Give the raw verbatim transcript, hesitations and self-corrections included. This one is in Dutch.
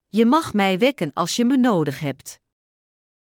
Je mag mij wekken als je me nodig hebt.